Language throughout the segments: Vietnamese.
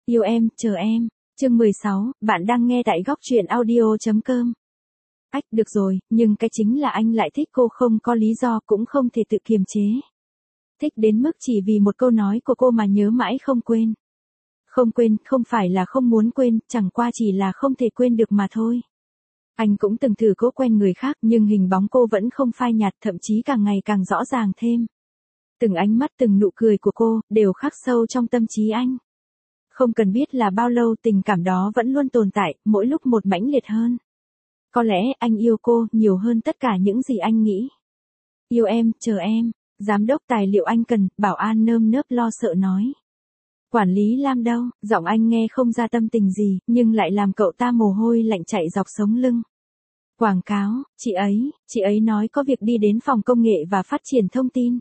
Yêu em, chờ em. Chương 16, bạn đang nghe tại góc truyện audio.com. Ách, được rồi, nhưng cái chính là anh lại thích cô không có lý do cũng không thể tự kiềm chế. Thích đến mức chỉ vì một câu nói của cô mà nhớ mãi không quên. Không quên, không phải là không muốn quên, chẳng qua chỉ là không thể quên được mà thôi. Anh cũng từng thử cố quen người khác nhưng hình bóng cô vẫn không phai nhạt, thậm chí càng ngày càng rõ ràng thêm. Từng ánh mắt từng nụ cười của cô, đều khắc sâu trong tâm trí anh. Không cần biết là bao lâu tình cảm đó vẫn luôn tồn tại, mỗi lúc một mãnh liệt hơn. Có lẽ anh yêu cô nhiều hơn tất cả những gì anh nghĩ. Yêu em, chờ em. Giám đốc tài liệu anh cần, bảo an nơm nớp lo sợ nói. Quản lý Lam đâu, giọng anh nghe không ra tâm tình gì, nhưng lại làm cậu ta mồ hôi lạnh chạy dọc sống lưng. Quảng cáo, chị ấy nói có việc đi đến phòng công nghệ và phát triển thông tin.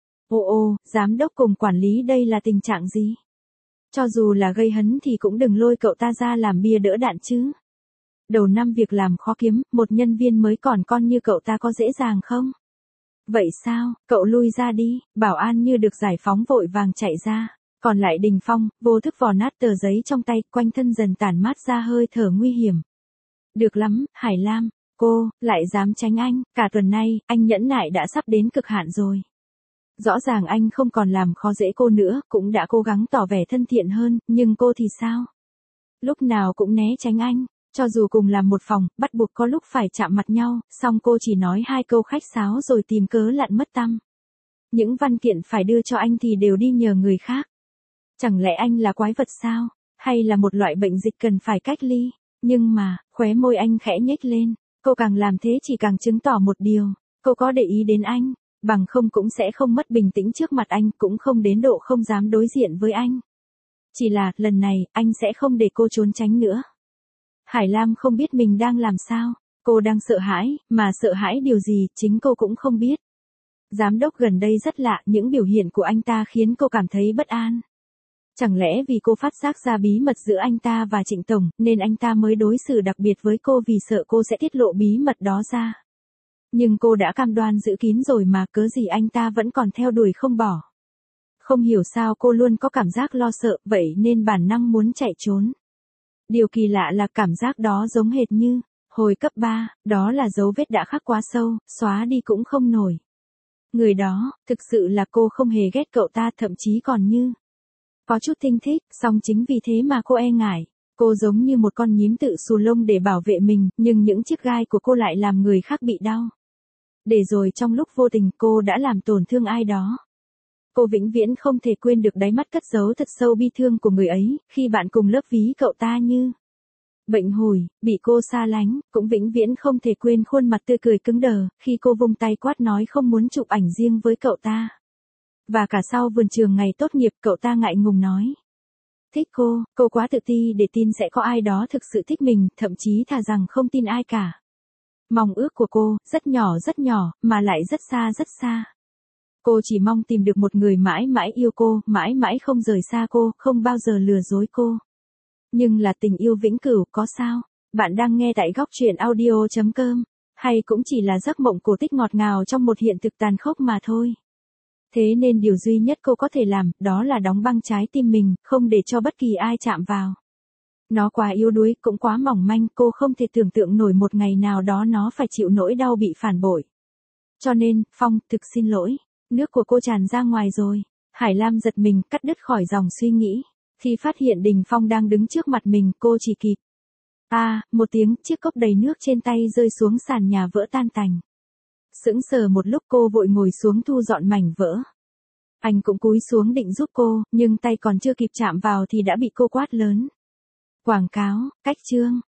Ồ, giám đốc cùng quản lý đây là tình trạng gì? Cho dù là gây hấn thì cũng đừng lôi cậu ta ra làm bia đỡ đạn chứ. Đầu năm việc làm khó kiếm, một nhân viên mới còn con như cậu ta có dễ dàng không? Vậy sao, cậu lui ra đi, bảo an như được giải phóng vội vàng chạy ra. Còn lại Đình Phong, vô thức vò nát tờ giấy trong tay, quanh thân dần tản mát ra hơi thở nguy hiểm. Được lắm, Hải Lam, cô, lại dám tránh anh, cả tuần nay, anh nhẫn nại đã sắp đến cực hạn rồi. Rõ ràng anh không còn làm khó dễ cô nữa, cũng đã cố gắng tỏ vẻ thân thiện hơn, nhưng cô thì sao? Lúc nào cũng né tránh anh, cho dù cùng làm một phòng, bắt buộc có lúc phải chạm mặt nhau, song cô chỉ nói 2 câu khách sáo rồi tìm cớ lặn mất tăm. Những văn kiện phải đưa cho anh thì đều đi nhờ người khác. Chẳng lẽ anh là quái vật sao? Hay là một loại bệnh dịch cần phải cách ly? Nhưng mà, khóe môi anh khẽ nhếch lên, cô càng làm thế chỉ càng chứng tỏ một điều, cô có để ý đến anh. Bằng không cũng sẽ không mất bình tĩnh trước mặt anh, cũng không đến độ không dám đối diện với anh. Chỉ là, lần này, anh sẽ không để cô trốn tránh nữa. Hải Lam không biết mình đang làm sao, cô đang sợ hãi, mà sợ hãi điều gì, chính cô cũng không biết. Giám đốc gần đây rất lạ, những biểu hiện của anh ta khiến cô cảm thấy bất an. Chẳng lẽ vì cô phát giác ra bí mật giữa anh ta và Trịnh Tổng, nên anh ta mới đối xử đặc biệt với cô vì sợ cô sẽ tiết lộ bí mật đó ra. Nhưng cô đã cam đoan giữ kín rồi mà, cớ gì anh ta vẫn còn theo đuổi không bỏ. Không hiểu sao cô luôn có cảm giác lo sợ, vậy nên bản năng muốn chạy trốn. Điều kỳ lạ là cảm giác đó giống hệt như, hồi cấp 3, đó là dấu vết đã khắc quá sâu, xóa đi cũng không nổi. Người đó, thực sự là cô không hề ghét cậu ta, thậm chí còn như có chút thinh thích, song chính vì thế mà cô e ngại. Cô giống như một con nhím tự xù lông để bảo vệ mình, nhưng những chiếc gai của cô lại làm người khác bị đau. Để rồi trong lúc vô tình cô đã làm tổn thương ai đó. Cô vĩnh viễn không thể quên được đáy mắt cất giấu thật sâu bi thương của người ấy, khi bạn cùng lớp ví cậu ta như bệnh hủi, bị cô xa lánh, cũng vĩnh viễn không thể quên khuôn mặt tươi cười cứng đờ, khi cô vung tay quát nói không muốn chụp ảnh riêng với cậu ta. Và cả sau vườn trường ngày tốt nghiệp, cậu ta ngại ngùng nói. Thích cô quá tự ti để tin sẽ có ai đó thực sự thích mình, thậm chí thà rằng không tin ai cả. Mong ước của cô, rất nhỏ, mà lại rất xa. Cô chỉ mong tìm được một người mãi mãi yêu cô, mãi mãi không rời xa cô, không bao giờ lừa dối cô. Nhưng là tình yêu vĩnh cửu, có sao? Bạn đang nghe tại góc truyện audio.com, hay cũng chỉ là giấc mộng cổ tích ngọt ngào trong một hiện thực tàn khốc mà thôi. Thế nên điều duy nhất cô có thể làm, đó là đóng băng trái tim mình, không để cho bất kỳ ai chạm vào. Nó quá yếu đuối, cũng quá mỏng manh, cô không thể tưởng tượng nổi một ngày nào đó nó phải chịu nỗi đau bị phản bội. Cho nên, Phong, thực xin lỗi. Nước của cô tràn ra ngoài rồi. Hải Lam giật mình, cắt đứt khỏi dòng suy nghĩ. Khi phát hiện Đình Phong đang đứng trước mặt mình, cô chỉ kịp. Một tiếng, chiếc cốc đầy nước trên tay rơi xuống sàn nhà vỡ tan tành. Sững sờ một lúc cô vội ngồi xuống thu dọn mảnh vỡ. Anh cũng cúi xuống định giúp cô, nhưng tay còn chưa kịp chạm vào thì đã bị cô quát lớn. Quảng cáo, cách chương,